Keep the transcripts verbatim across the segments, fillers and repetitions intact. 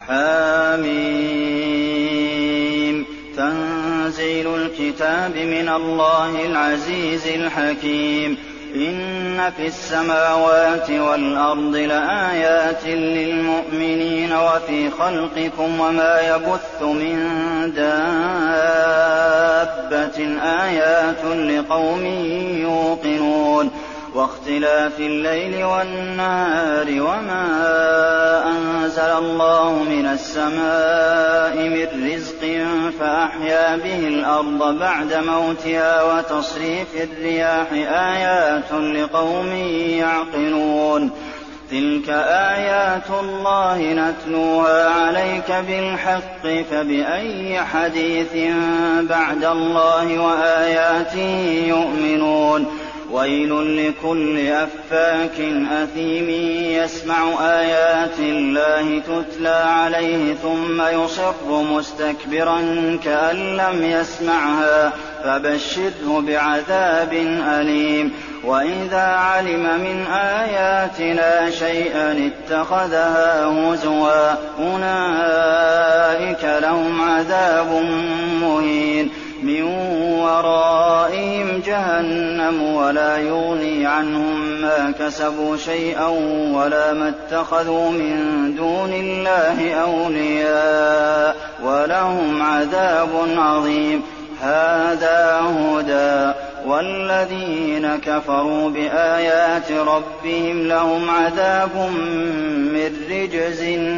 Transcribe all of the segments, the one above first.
حم تنزيل الكتاب من الله العزيز الحكيم. إن في السماوات والأرض لآيات للمؤمنين وفي خلقكم وما يبث من دابة آيات لقوم يوقنون. واختلاف الليل والنهار وما أنزل الله من السماء من رزق فأحيا به الأرض بعد موتها وتصريف الرياح آيات لقوم يعقلون. تلك آيات الله نتلوها عليك بالحق فبأي حديث بعد الله وآياته يؤمنون. ويل لكل أفاك أثيم يسمع آيات الله تتلى عليه ثم يصر مستكبرا كأن لم يسمعها فبشره بعذاب أليم. وإذا علم من آياتنا شيئا اتخذها هزوا أولئك لهم عذاب مهين. من ورائهم جهنم ولا يغني عنهم ما كسبوا شيئا ولا ما اتخذوا من دون الله أولياء ولهم عذاب عظيم. هذا هدى والذين كفروا بآيات ربهم لهم عذاب من رجز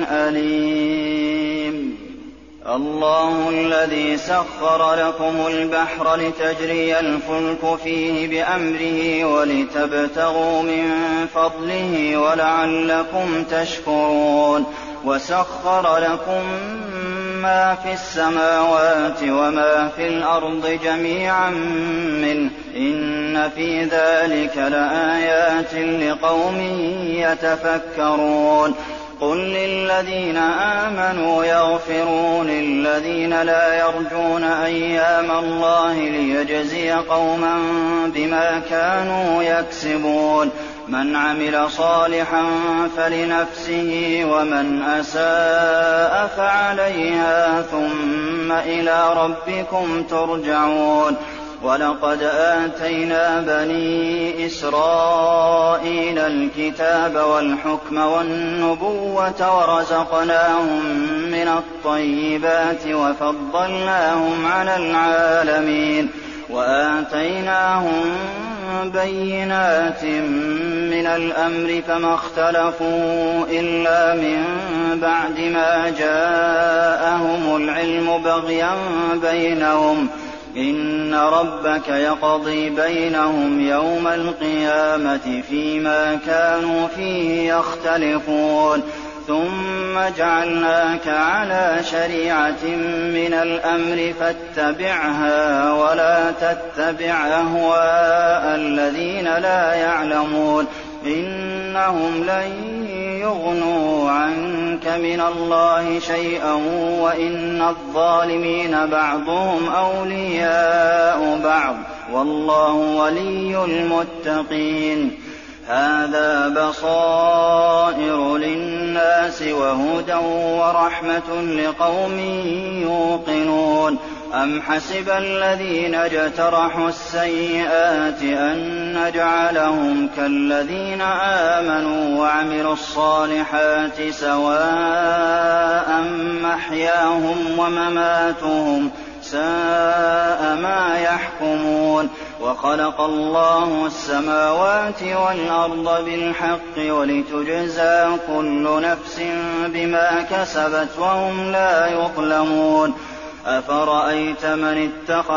أليم. الله الذي سخر لكم البحر لتجري الفلك فيه بأمره ولتبتغوا من فضله ولعلكم تشكرون. وسخر لكم ما في السماوات وما في الأرض جميعا منه إن في ذلك لآيات لقوم يتفكرون. قل للذين آمنوا يغفروا للذين لا يرجون أيام الله ليجزي قوما بما كانوا يكسبون. من عمل صالحا فلنفسه ومن أساء فعليها ثم إلى ربكم ترجعون. ولقد آتينا بني إسرائيل الكتاب والحكم والنبوة ورزقناهم من الطيبات وفضلناهم على العالمين. وآتيناهم بينات من الأمر فما اختلفوا إلا من بعد ما جاءهم العلم بغيا بينهم. إن ربك يقضي بينهم يوم القيامة فيما كانوا فيه يختلفون. ثم جعلناك على شريعة من الأمر فاتبعها ولا تتبع أهواء الذين لا يعلمون. إنهم لن يغنوا عنك من الله شيئا وإن الظالمين بعضهم أولياء بعض والله ولي المتقين. هذا بصائر للناس وهدى ورحمة لقوم يوقنون. أم حسب الذين اجترحوا السيئات أن نجعلهم كالذين آمنوا وعملوا الصالحات سواء محياهم ومماتهم ساء ما يحكمون. وخلق الله السماوات والأرض بالحق ولتجزى كل نفس بما كسبت وهم لا يظلمون. أفرأيت من اتخذ